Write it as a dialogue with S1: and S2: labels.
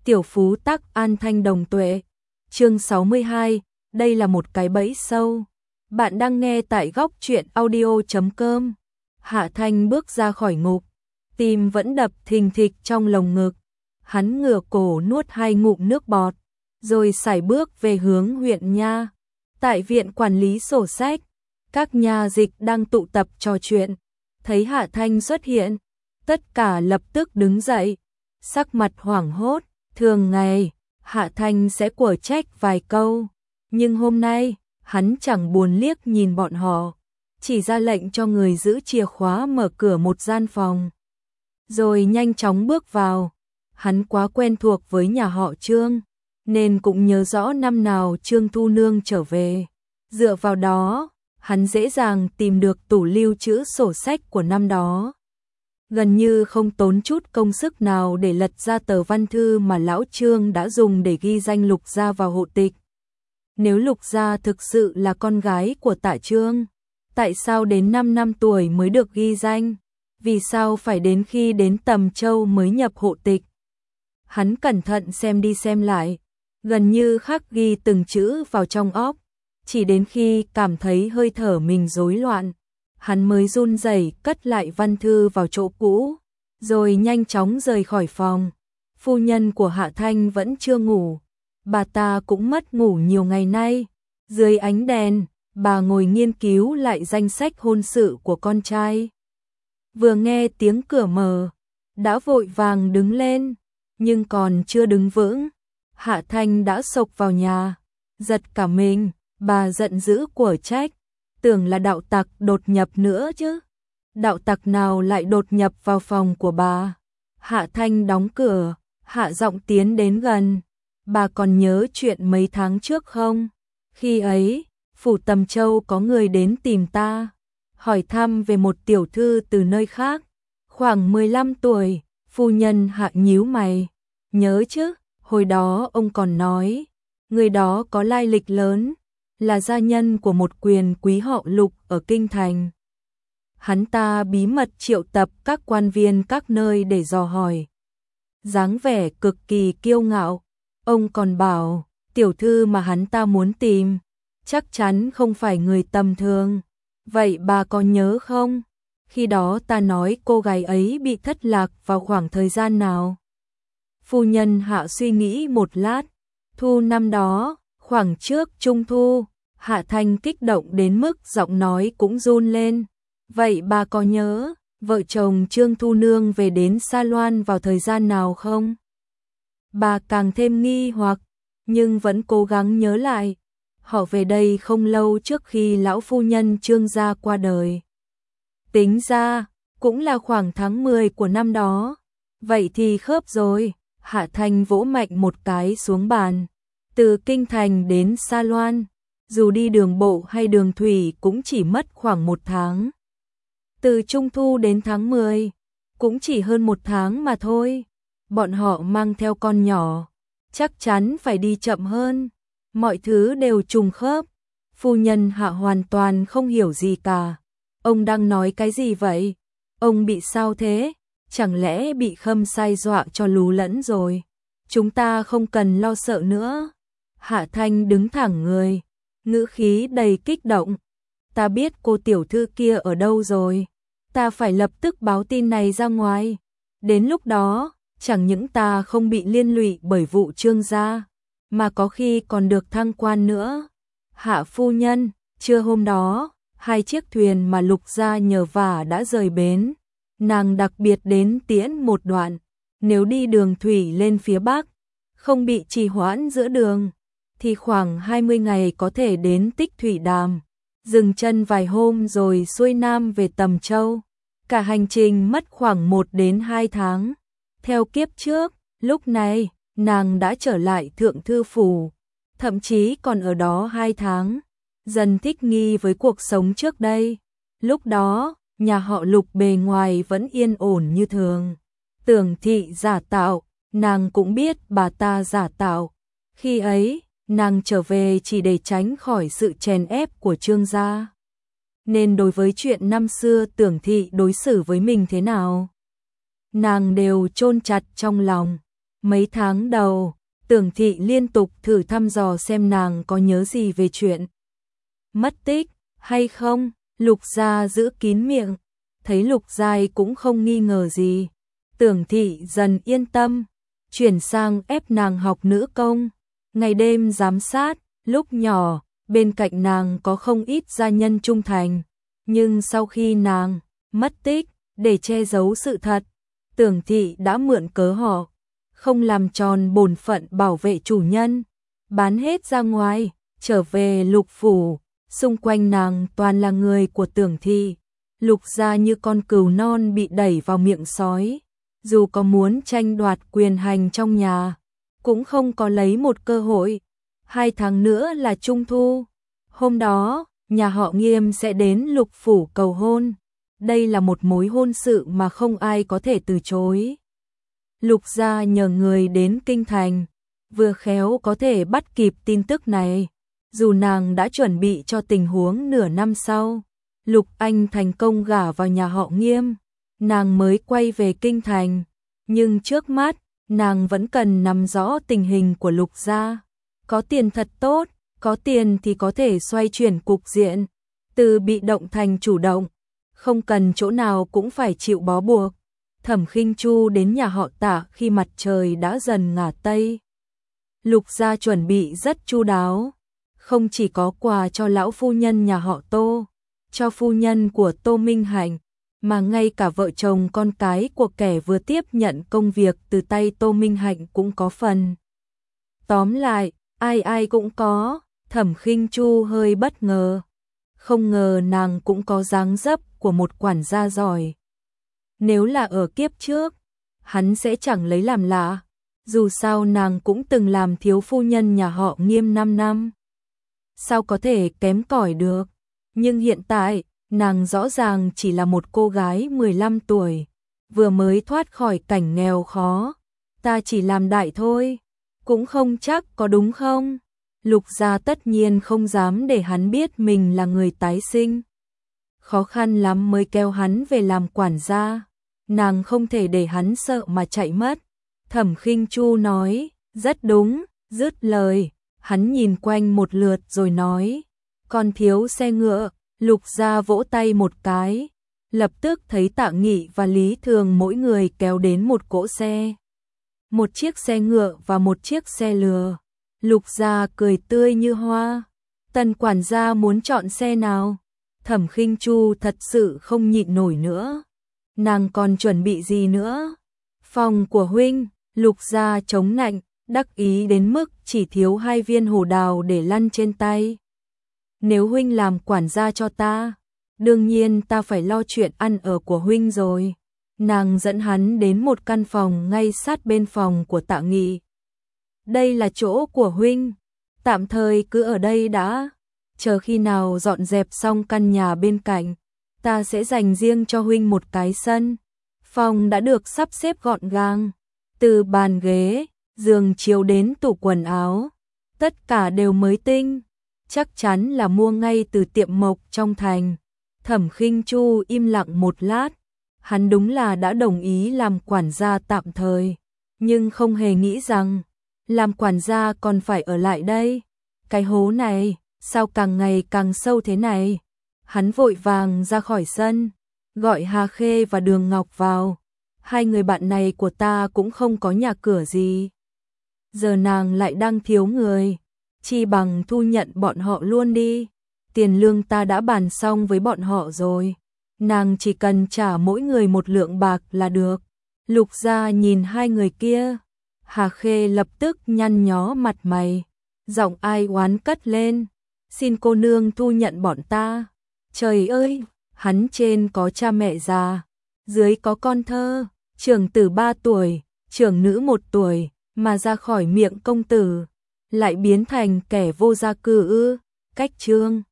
S1: Tiểu phú tắc an thanh đồng tuệ. Chương 62, đây là một cái bẫy sâu. Bạn đang nghe tại góc truyện audio.com. Hạ Thanh bước ra khỏi ngục, tim vẫn đập thình thịch trong lồng ngực. Hắn ngửa cổ nuốt 2 ngụm nước bọt, rồi sải bước về hướng huyện nha. Tại viện quản lý sổ sách, các nha dịch đang tụ tập trò chuyện. Thấy Hạ Thanh xuất hiện, tất cả lập tức đứng dậy, sắc mặt hoảng hốt. Thường ngày, Hạ Thanh sẽ quở trách vài câu, nhưng hôm nay, hắn chẳng buồn liếc nhìn bọn họ, chỉ ra lệnh cho người giữ chìa khóa mở cửa một gian phòng, rồi nhanh chóng bước vào. Hắn quá quen thuộc với nhà họ Trương, nên cũng nhớ rõ năm nào Trương Thu Nương trở về. Dựa vào đó, hắn dễ dàng tìm được tủ lưu trữ sổ sách của năm đó. Gần như không tốn chút công sức nào để lật ra tờ văn thư mà lão Trương đã dùng để ghi danh Lục Gia vào hộ tịch. Nếu Lục Gia thực sự là con gái của Tạ Trương, tại sao đến 5 năm tuổi mới được ghi danh? Vì sao phải đến khi đến Tầm Châu mới nhập hộ tịch? Hắn cẩn thận xem đi xem lại, gần như khắc ghi từng chữ vào trong óc, chỉ đến khi cảm thấy hơi thở mình rối loạn, hắn mới run rẩy cất lại văn thư vào chỗ cũ, rồi nhanh chóng rời khỏi phòng. Phu nhân của Hạ Thanh vẫn chưa ngủ, bà ta cũng mất ngủ nhiều ngày nay. Dưới ánh đèn, bà ngồi nghiên cứu lại danh sách hôn sự của con trai. Vừa nghe tiếng cửa mở, đã vội vàng đứng lên, nhưng còn chưa đứng vững, Hạ Thanh đã xộc vào nhà. Giật cả mình, bà giận dữ quở trách, tưởng là đạo tặc đột nhập nữa chứ. Đạo tặc nào lại đột nhập vào phòng của bà? Hạ Thanh đóng cửa, hạ giọng tiến đến gần. Bà còn nhớ chuyện mấy tháng trước không? Khi ấy, phủ Tầm Châu có người đến tìm ta, hỏi thăm về một tiểu thư từ nơi khác, khoảng 15 tuổi. Phu nhân Hạ nhíu mày. Nhớ chứ, hồi đó ông còn nói, người đó có lai lịch lớn, là gia nhân của một quyền quý họ Lục ở Kinh Thành. Hắn ta bí mật triệu tập các quan viên các nơi để dò hỏi. Dáng vẻ cực kỳ kiêu ngạo, ông còn bảo, tiểu thư mà hắn ta muốn tìm, chắc chắn không phải người tầm thường. Vậy bà có nhớ không? Khi đó ta nói cô gái ấy bị thất lạc vào khoảng thời gian nào? Phu nhân Hạ suy nghĩ một lát. Thu năm đó, khoảng trước Trung Thu. Hạ Thanh kích động đến mức giọng nói cũng run lên. Vậy bà có nhớ, vợ chồng Trương Thu Nương về đến Sa Loan vào thời gian nào không? Bà càng thêm nghi hoặc, nhưng vẫn cố gắng nhớ lại. Họ về đây không lâu trước khi lão phu nhân Trương gia qua đời. Tính ra, cũng là khoảng tháng 10 của năm đó. Vậy thì khớp rồi. Hạ Thanh vỗ mạnh một cái xuống bàn. Từ Kinh Thành đến Sa Loan, dù đi đường bộ hay đường thủy cũng chỉ mất khoảng 1 tháng. Từ Trung Thu đến tháng 10, cũng chỉ hơn 1 tháng mà thôi. Bọn họ mang theo con nhỏ, chắc chắn phải đi chậm hơn. Mọi thứ đều trùng khớp. Phu nhân Hạ hoàn toàn không hiểu gì cả. Ông đang nói cái gì vậy? Ông bị sao thế? Chẳng lẽ bị Khâm Sai dọa cho lú lẫn rồi? Chúng ta không cần lo sợ nữa. Hạ Thanh đứng thẳng người, ngữ khí đầy kích động. Ta biết cô tiểu thư kia ở đâu rồi. Ta phải lập tức báo tin này ra ngoài. Đến lúc đó, chẳng những ta không bị liên lụy bởi vụ Trương gia, mà có khi còn được thăng quan nữa. Hạ phu nhân, trưa hôm đó, 2 chiếc thuyền mà Lục gia nhờ vả đã rời bến. Nàng đặc biệt đến tiễn một đoạn. Nếu đi đường thủy lên phía Bắc, không bị trì hoãn giữa đường, thì khoảng 20 ngày có thể đến Tích Thủy Đàm, dừng chân vài hôm rồi xuôi nam về Tầm Châu. Cả hành trình mất khoảng 1 đến 2 tháng. Theo kiếp trước, lúc này, nàng đã trở lại Thượng Thư Phủ, thậm chí còn ở đó 2 tháng, dần thích nghi với cuộc sống trước đây. Lúc đó, nhà họ Lục bề ngoài vẫn yên ổn như thường. Tưởng thị giả tạo, nàng cũng biết bà ta giả tạo. Khi ấy, nàng trở về chỉ để tránh khỏi sự chèn ép của Trương gia. Nên đối với chuyện năm xưa Tưởng thị đối xử với mình thế nào, nàng đều chôn chặt trong lòng. Mấy tháng đầu, Tưởng Thị liên tục thử thăm dò xem nàng có nhớ gì về chuyện mất tích hay không. Lục Gia giữ kín miệng, thấy Lục Giai cũng không nghi ngờ gì. Tưởng Thị dần yên tâm, chuyển sang ép nàng học nữ công, ngày đêm giám sát. Lúc nhỏ, bên cạnh nàng có không ít gia nhân trung thành, nhưng sau khi nàng mất tích, để che giấu sự thật, Tưởng Thị đã mượn cớ họ không làm tròn bổn phận bảo vệ chủ nhân, bán hết ra ngoài. Trở về Lục phủ, xung quanh nàng toàn là người của Tưởng Thị. Lục Gia như con cừu non bị đẩy vào miệng sói, dù có muốn tranh đoạt quyền hành trong nhà, cũng không có lấy một cơ hội. 2 tháng nữa là Trung thu, hôm đó, nhà họ Nghiêm sẽ đến Lục phủ cầu hôn. Đây là một mối hôn sự mà không ai có thể từ chối. Lục Gia nhờ người đến kinh thành, vừa khéo có thể bắt kịp tin tức này. Dù nàng đã chuẩn bị cho tình huống nửa năm sau, Lục Anh thành công gả vào nhà họ Nghiêm, nàng mới quay về kinh thành. Nhưng trước mắt, nàng vẫn cần nắm rõ tình hình của Lục Gia. Có tiền thật tốt, có tiền thì có thể xoay chuyển cục diện, từ bị động thành chủ động, không cần chỗ nào cũng phải chịu bó buộc. Thẩm Khinh Chu đến nhà họ Tạ khi mặt trời đã dần ngả tây. Lục Gia chuẩn bị rất chu đáo, không chỉ có quà cho lão phu nhân nhà họ Tô, cho phu nhân của Tô Minh Hạnh, mà ngay cả vợ chồng con cái của kẻ vừa tiếp nhận công việc từ tay Tô Minh Hạnh cũng có phần. Tóm lại, ai ai cũng có. Thẩm Khinh Chu hơi bất ngờ, không ngờ nàng cũng có dáng dấp của một quản gia giỏi. Nếu là ở kiếp trước, hắn sẽ chẳng lấy làm lạ, dù sao nàng cũng từng làm thiếu phu nhân nhà họ Nghiêm 5 năm. Sao có thể kém cỏi được? Nhưng hiện tại, nàng rõ ràng chỉ là một cô gái 15 tuổi, vừa mới thoát khỏi cảnh nghèo khó. Ta chỉ làm đại thôi, cũng không chắc có đúng không? Lục Gia tất nhiên không dám để hắn biết mình là người tái sinh. Khó khăn lắm mới kéo hắn về làm quản gia, nàng không thể để hắn sợ mà chạy mất. Thẩm Khinh Chu nói, rất đúng. Dứt lời, hắn nhìn quanh một lượt rồi nói, còn thiếu xe ngựa. Lục Gia vỗ tay một cái, lập tức thấy Tạ Nghị và Lý Thường mỗi người kéo đến một cỗ xe, một chiếc xe ngựa và một chiếc xe lừa. Lục Gia cười tươi như hoa. Tần quản gia muốn chọn xe nào? Thẩm Khinh Chu thật sự không nhịn nổi nữa. Nàng còn chuẩn bị gì nữa? Phòng của huynh. Lục Gia chống nạnh, đắc ý đến mức chỉ thiếu 2 viên hổ đào để lăn trên tay. Nếu huynh làm quản gia cho ta, đương nhiên ta phải lo chuyện ăn ở của huynh rồi. Nàng dẫn hắn đến một căn phòng ngay sát bên phòng của Tạ Nghị. Đây là chỗ của huynh, tạm thời cứ ở đây đã. Chờ khi nào dọn dẹp xong căn nhà bên cạnh, ta sẽ dành riêng cho huynh một cái sân. Phòng đã được sắp xếp gọn gàng, từ bàn ghế, giường chiếu đến tủ quần áo, tất cả đều mới tinh, chắc chắn là mua ngay từ tiệm mộc trong thành. Thẩm Khinh Chu im lặng một lát, hắn đúng là đã đồng ý làm quản gia tạm thời, nhưng không hề nghĩ rằng làm quản gia còn phải ở lại đây. Cái hố này, sao càng ngày càng sâu thế này? Hắn vội vàng ra khỏi sân, gọi Hà Khê và Đường Ngọc vào. 2 người bạn này của ta cũng không có nhà cửa gì. Giờ nàng lại đang thiếu người, chi bằng thu nhận bọn họ luôn đi. Tiền lương ta đã bàn xong với bọn họ rồi, nàng chỉ cần trả mỗi người 1 lượng bạc là được. Lục Gia nhìn 2 người kia, Hà Khê lập tức nhăn nhó mặt mày, giọng ai oán cất lên, xin cô nương thu nhận bọn ta. Trời ơi, hắn trên có cha mẹ già, dưới có con thơ, trưởng tử 3 tuổi, trưởng nữ 1 tuổi, mà ra khỏi miệng công tử, lại biến thành kẻ vô gia cư ư? Cách chương